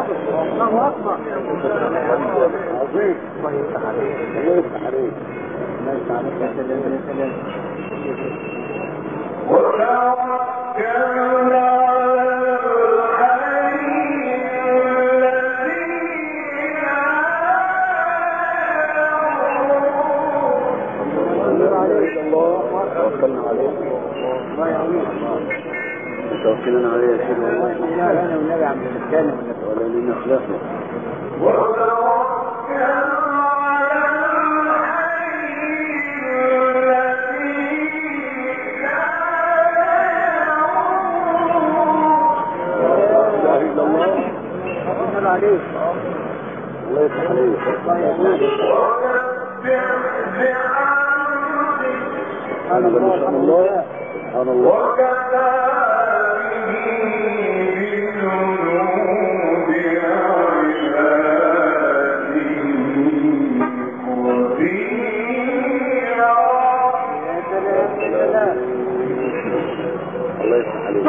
الله أكبر. عظيم. الله يفتح عليك. الله يفتح عليك. الله يفتح عليك يا سلام يا سلام. توكلنا عليه. الله يعينك. توكلنا عليه يا سيدي. والله لا انا والنبي عم نتكلم ولا لنا خلافه. عليك. الله يفتح عليك. الله يعينك. سبحان الله سبحان الله سبحان الله. الله يفتح عليك.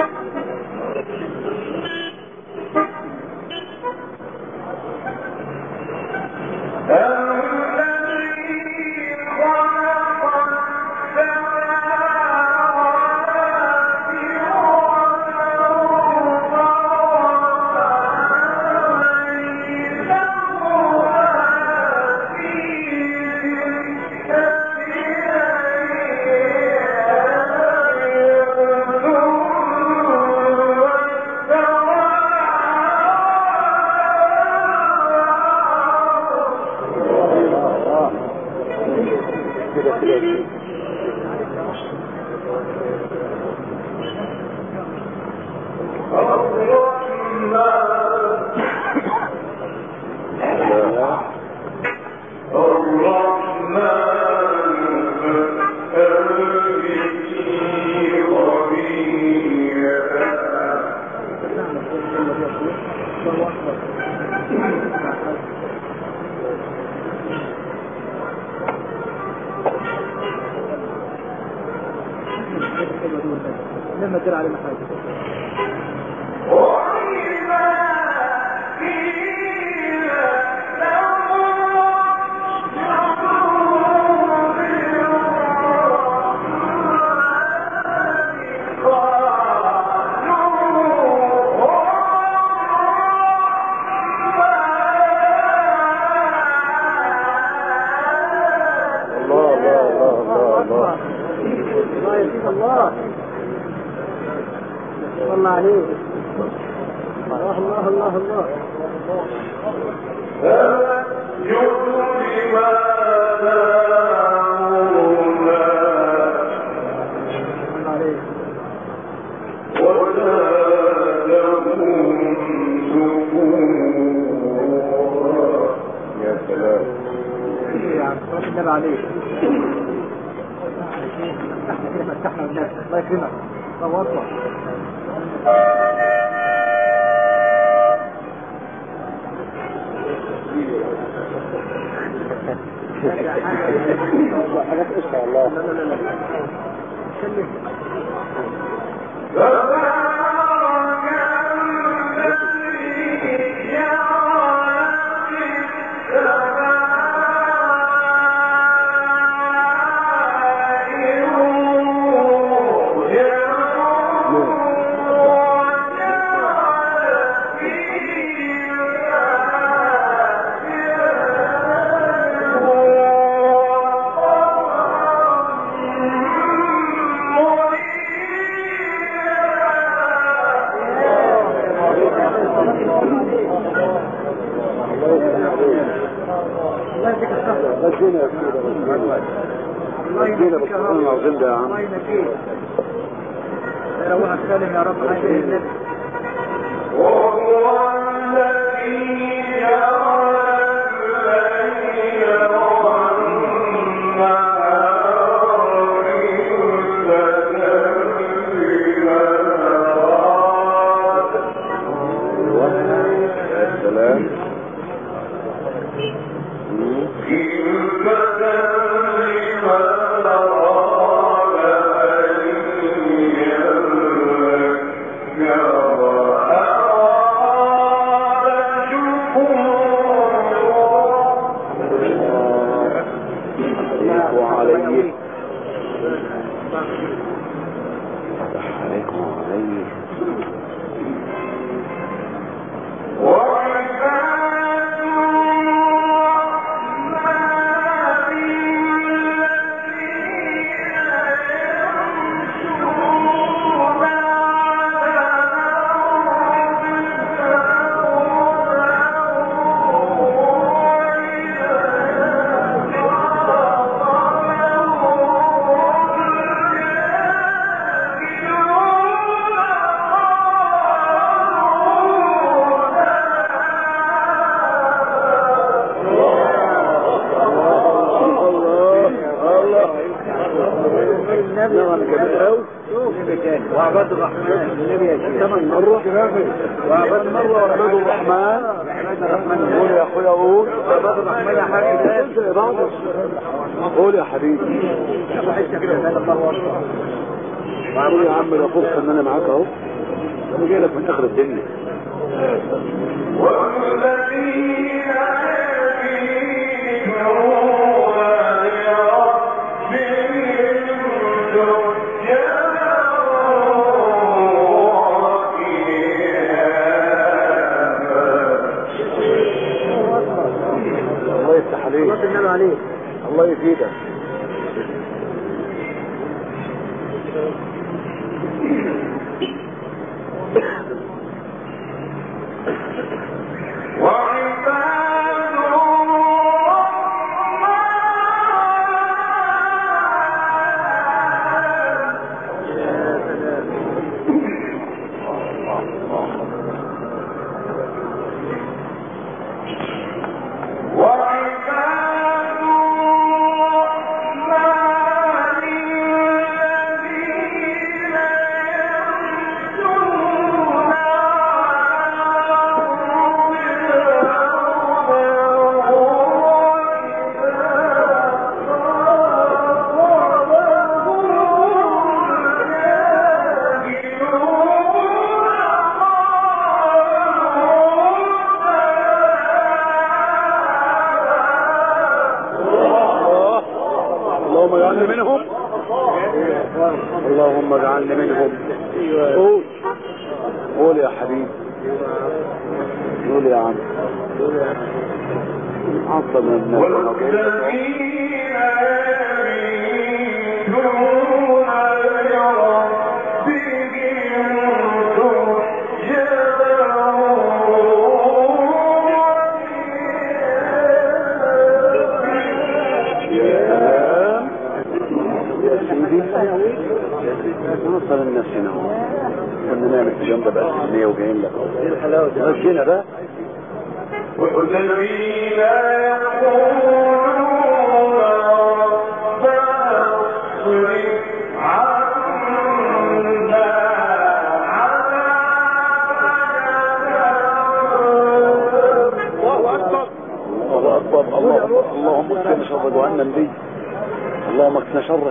لما ترى على محاجة الله عليك. الله الله الله الله. يا سلام يا سلام عليك. فتحنا الناس. الله يكرمك. الله أكبر. حاجات إن شاء الله. لا لا لا لا. الله ينجيك. روح السلام يا رب. حاجة النبي. وهو الذي الرحمن ثمان مرة وعباد مرة وعباد الرحمن قول يا اخويا قول عباد الرحمن يا حبيبي قول يا حبيبي قول يا عم ده فرصة ان انا معاك اهو انا جاي لك من اخر الدنيا والذين الله يفتح عليك الله يفيدك اللهم اجعلني منهم قول يا حبيبي قول يا عم عصر من الناس والذين يؤمنون نوصل الناس هنا كنا نعمل في جنب بقى 100 وجايين لك ايه الحلاوه دي ماشينا بقى والذين يقولون ربنا اصرف عنا الله اكبر الله اكبر اللهم اكفنا شر جهنم دي اللهم اكفنا شره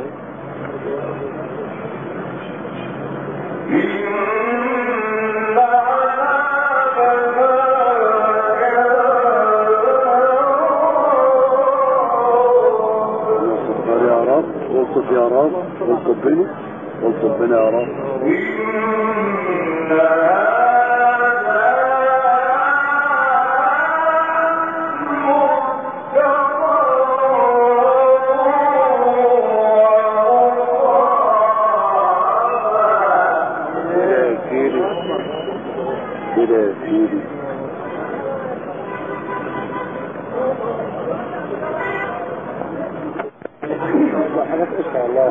والطب يا رب والطبنا يا رب كده يا سيدي حاجات قشطة والله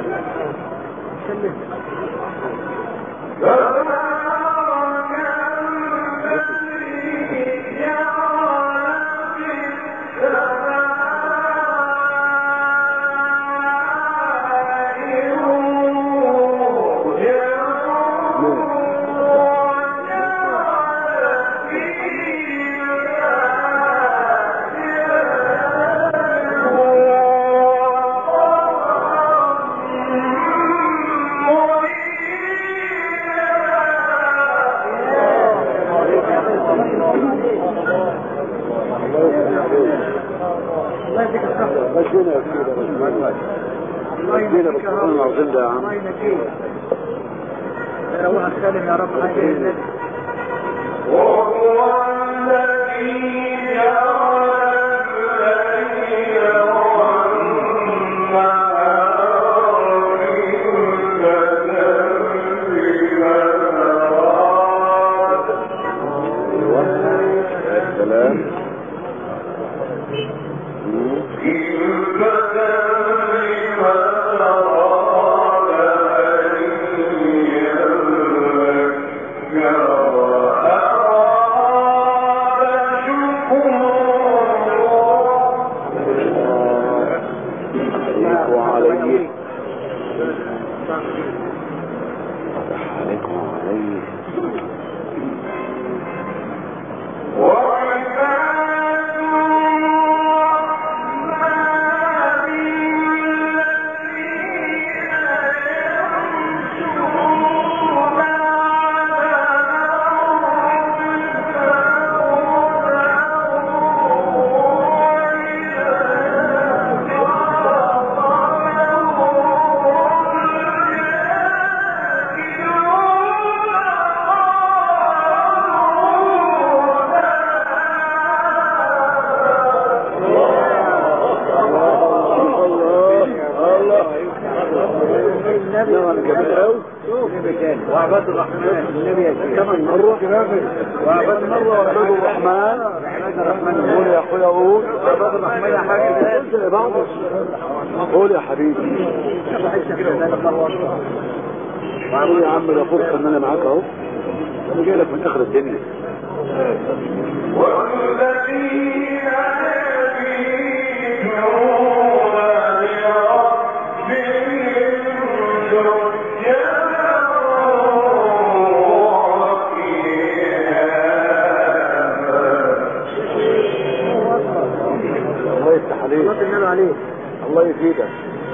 مجينا بالقرآن العظيم ده يا عم روح السلام يا رب وهو الذي وعباد الرحمن كمان مرة وعباد مرة وعباد الرحمن قول يا اخويا قول عباد الرحمن يا حاج قول يا حبيبي قول يا عم ده فرصة ان انا معاك اهو انا جاي لك من اخر الدنيا والذين عليه الله يفيدك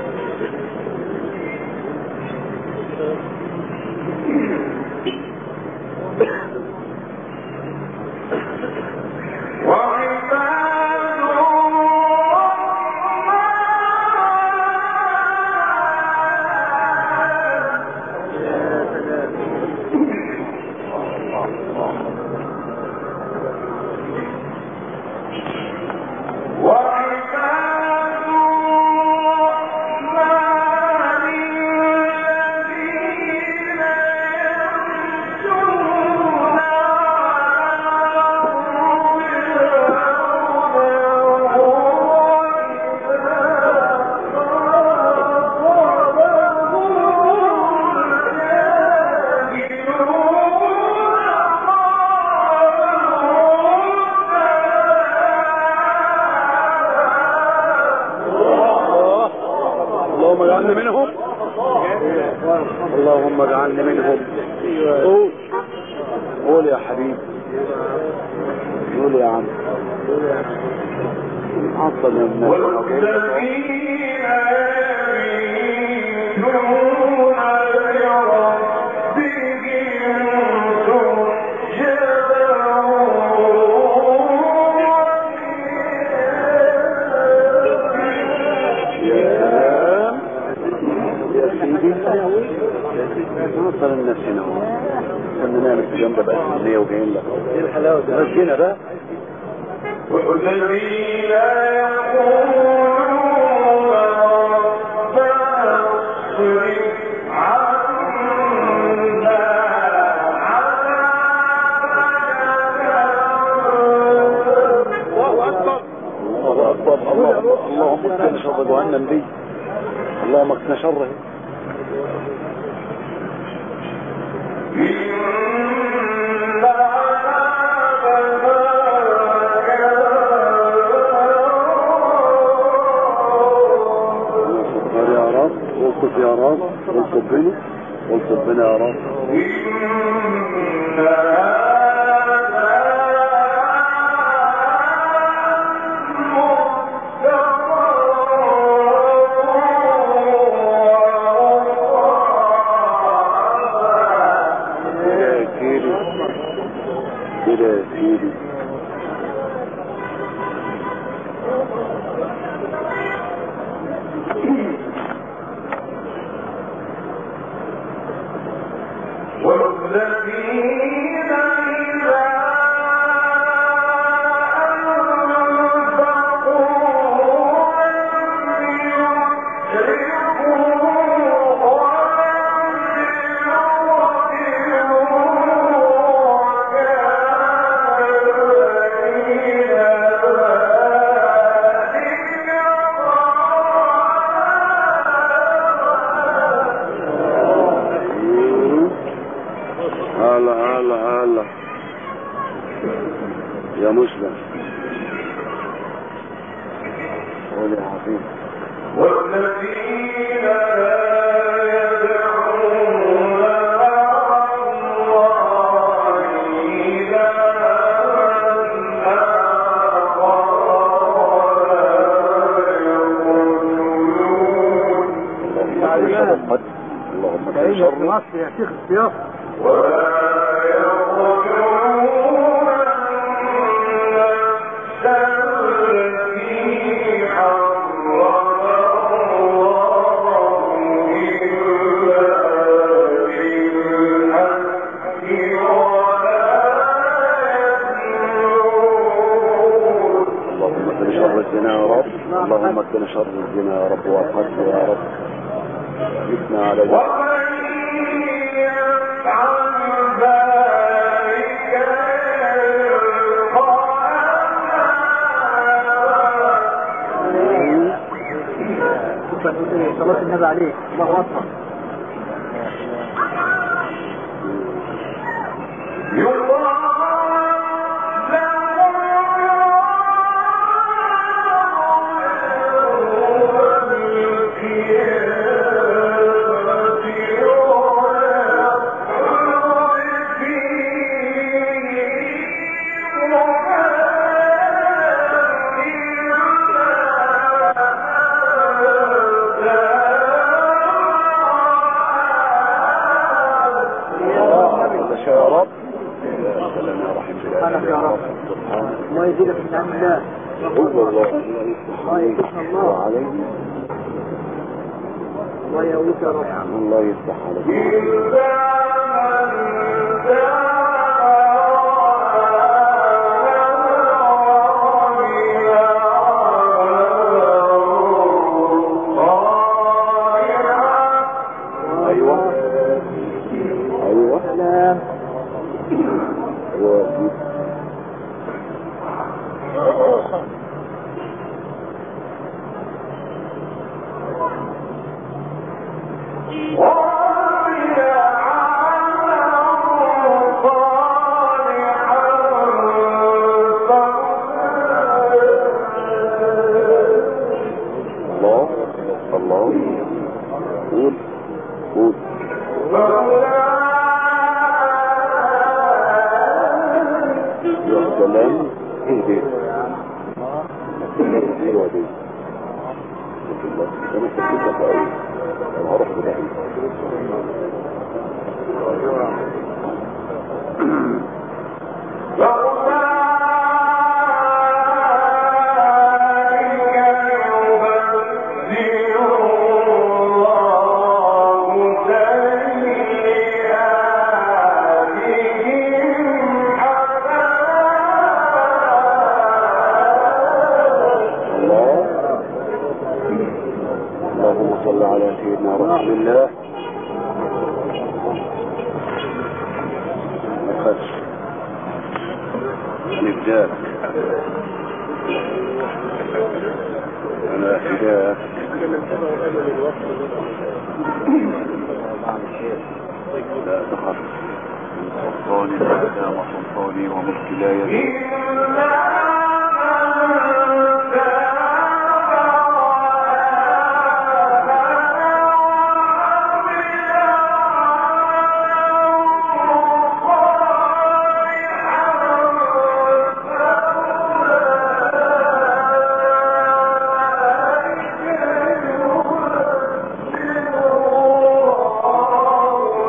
اللهم اجعلني منهم قول قول يا حبيبي قول يا عم عصر من الناس والذين يؤمنون نوصل الناس هنا كنا نعمل في جنب بقى 100 وجايين لك ايه الحلاوه دي بس هنا بقى والذين يقولون ربنا اصرف عنا الله اكبر الله اكبر اللهم اكفنا شر جهنم دي اللهم اكفنا شره والصف يا رب والصبنا يا رب كده يا سيدي والذين إذا أنفقوا هلا يا مسلم قول يا حبيبي والذين لا يدعون مع الله إلها آخر اللهم تنشر مصر يا شيخ السياق ولا يقولون الذي حرم الله إلا بالحق ولا يزنون اللهم اكفنا شر الزنا يا رب اللهم اكفنا شر الزنا يا رب والقتل يا رب جبنا على صلاة النبي عليه الله أكبر. الله يزيدك من عند الله. الله يفتح الله عليك. الله يقويك يا رب. الله يفتح عليك.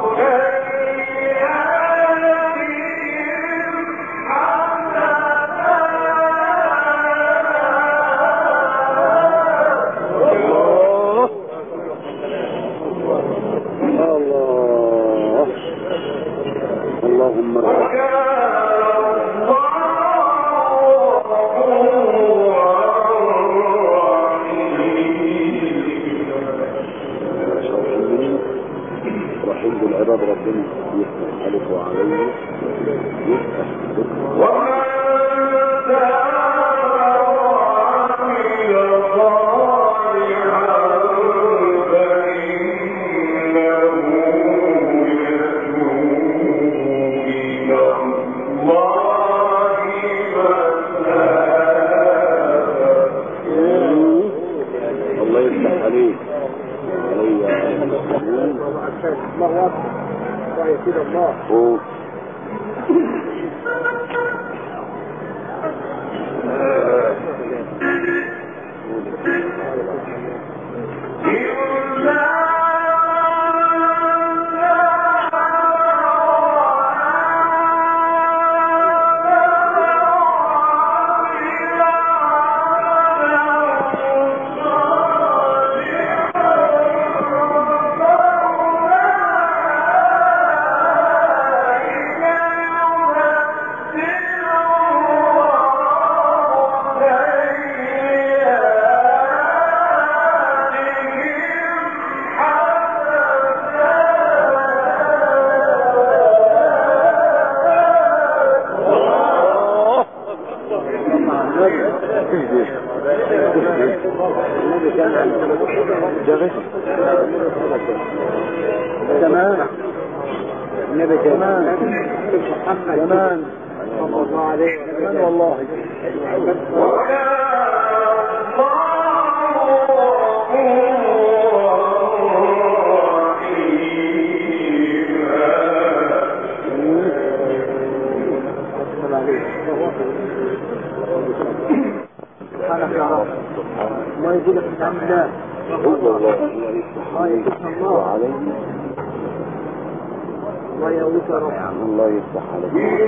Oh زمان النبي زمان محمد زمان صلى الله عليه وسلم والله سبحانك يا رب ما يجيلك من عند الله الله يفتح الله عليك الله يقويك يا رب الله يفتح عليك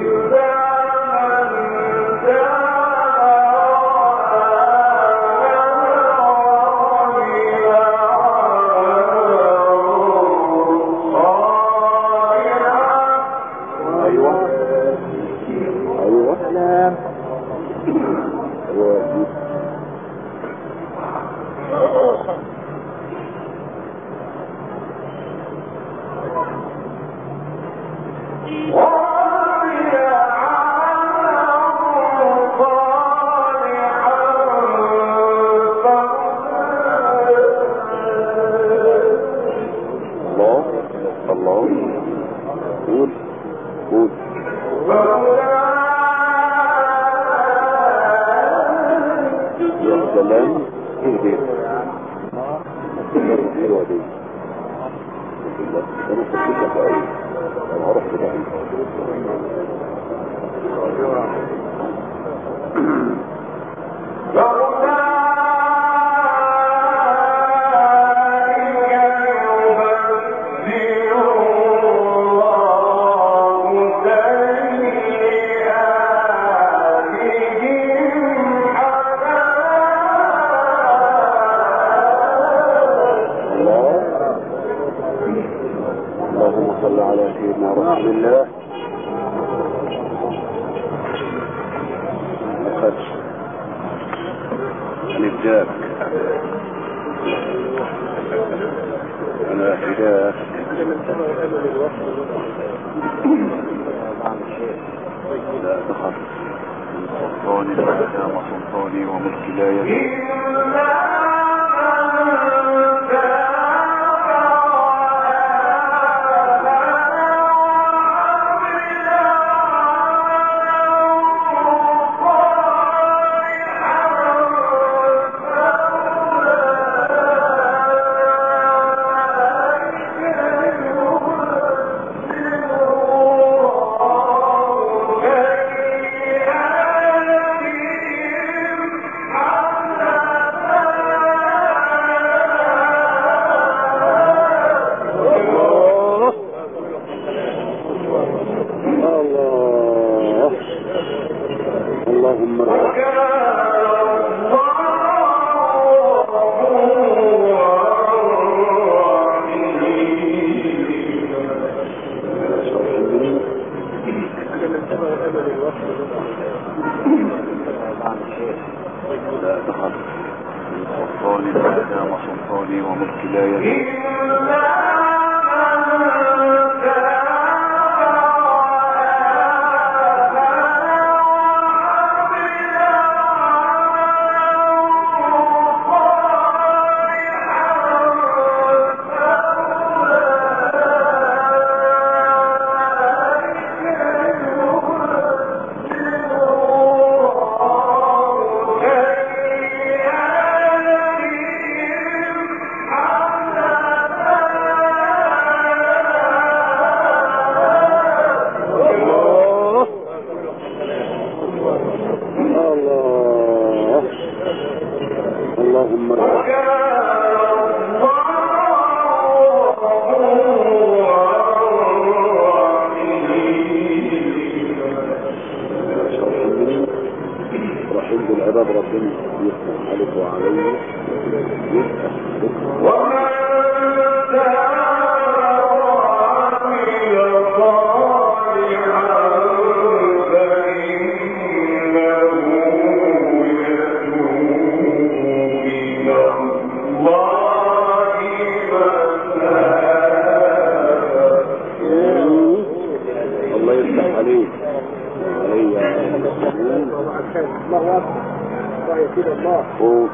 الله يا سيد الله. قول.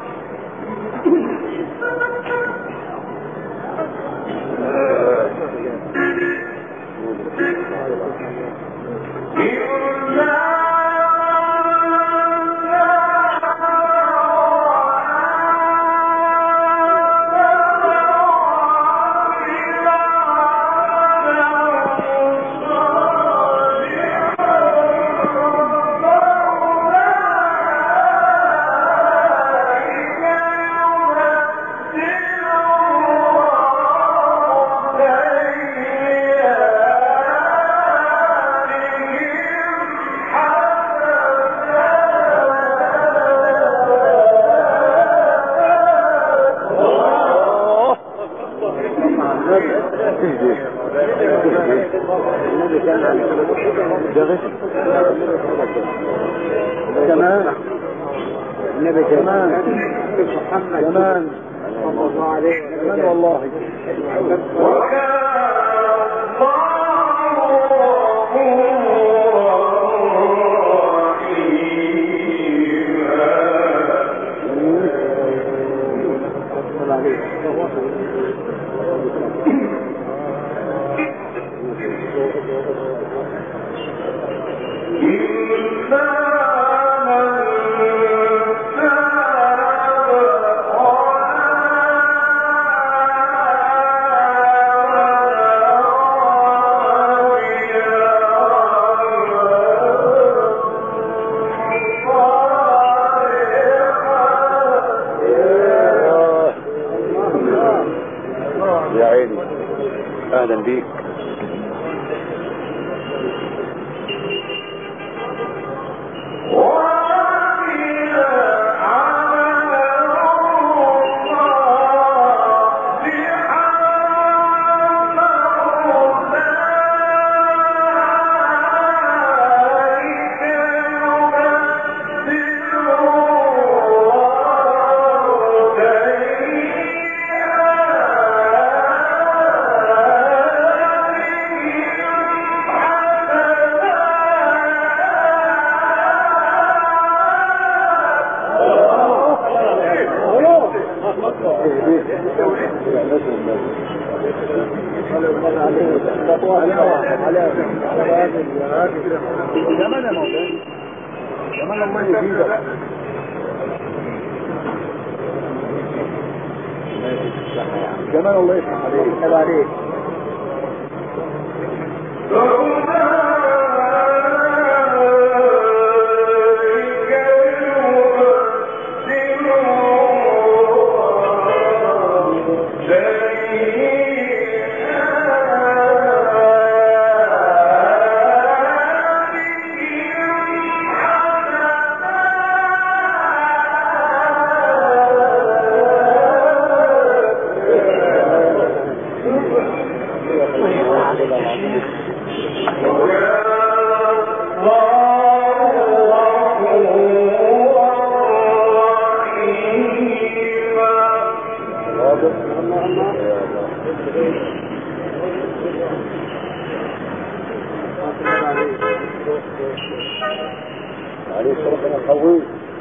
كمان النبي كمان محمد كمان صلى الله عليه وسلم والله. يا عيني اهلا بيك. كمان يا مولانا كمان الله يزيدك. كمان الله يفتح عليك. عليه ربنا قوي.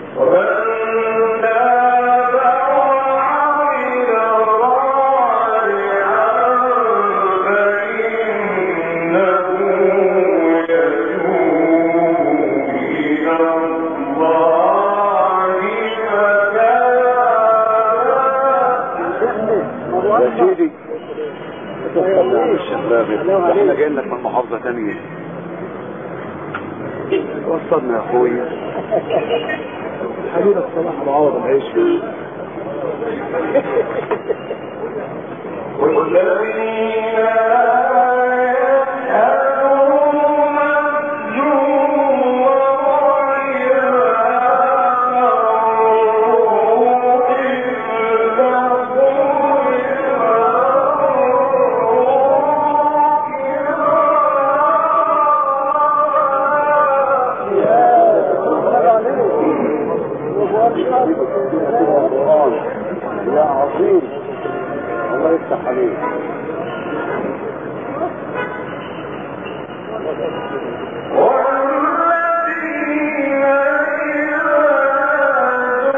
يا سيدي الشباب احنا جايين لك من محافظة تانية. وصلنا يا اخوي حبيبك صلاح ابو عوض العيش. يا عظيم الله يفتح عليك. والذين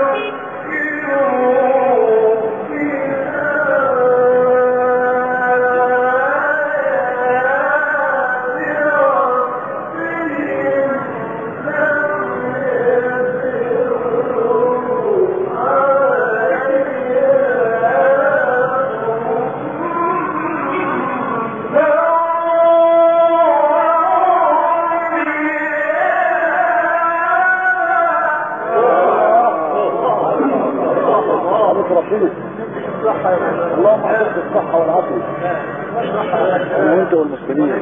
عافية. اللهم اعطيك الصحة والعافية وانت والمسلمين.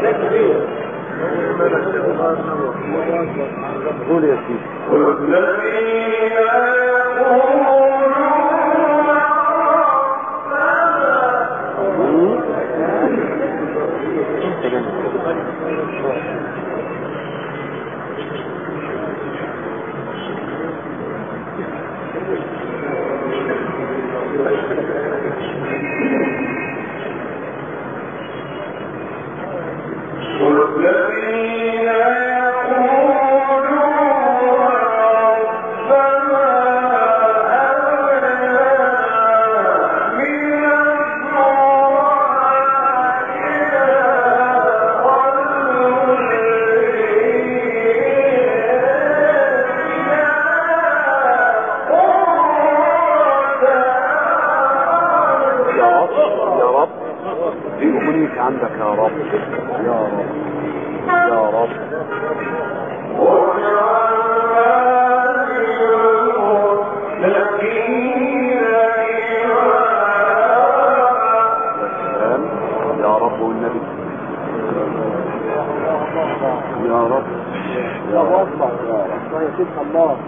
قول يا سيدي. عندك يا رب يا رب يا رب. يا رب والنبي يا رب يا رب يا سيدنا الله.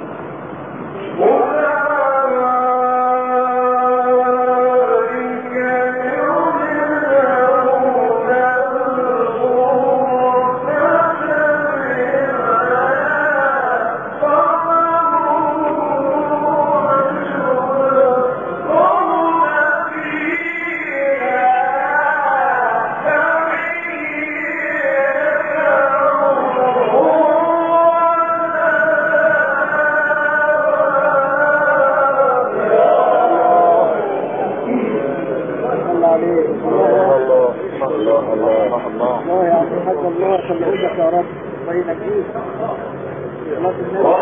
الله يا عبد الحاج الله خليه لك يا رب طيب اكيد الله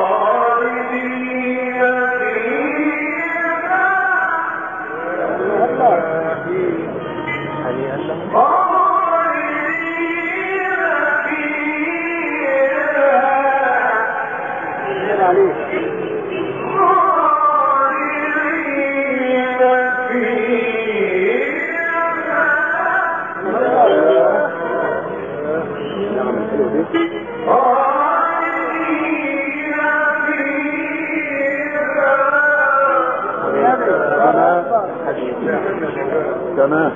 تمام.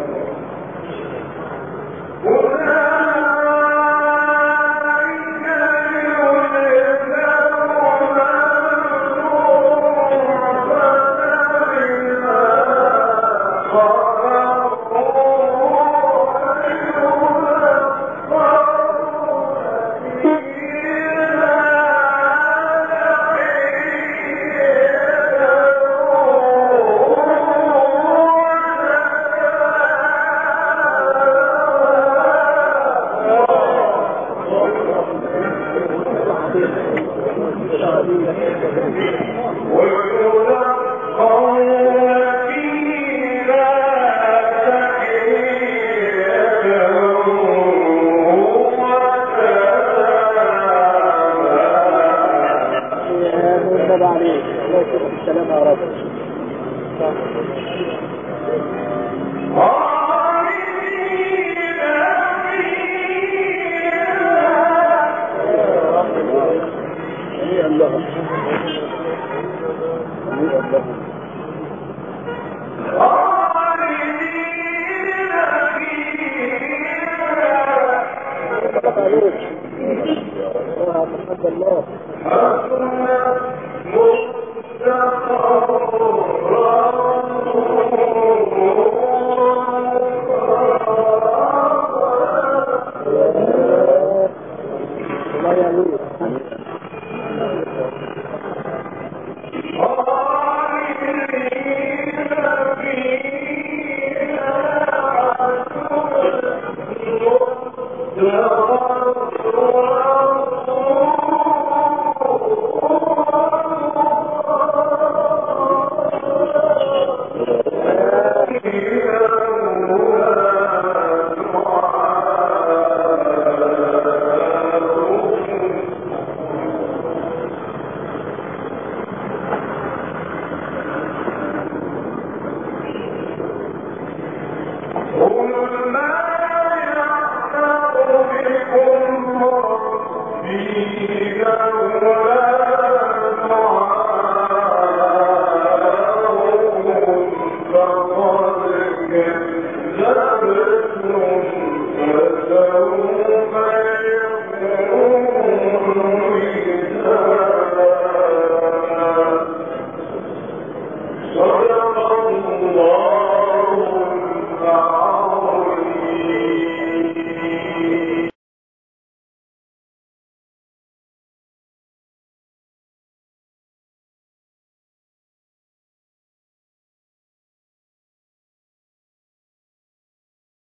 السلام يا رب. صدق الله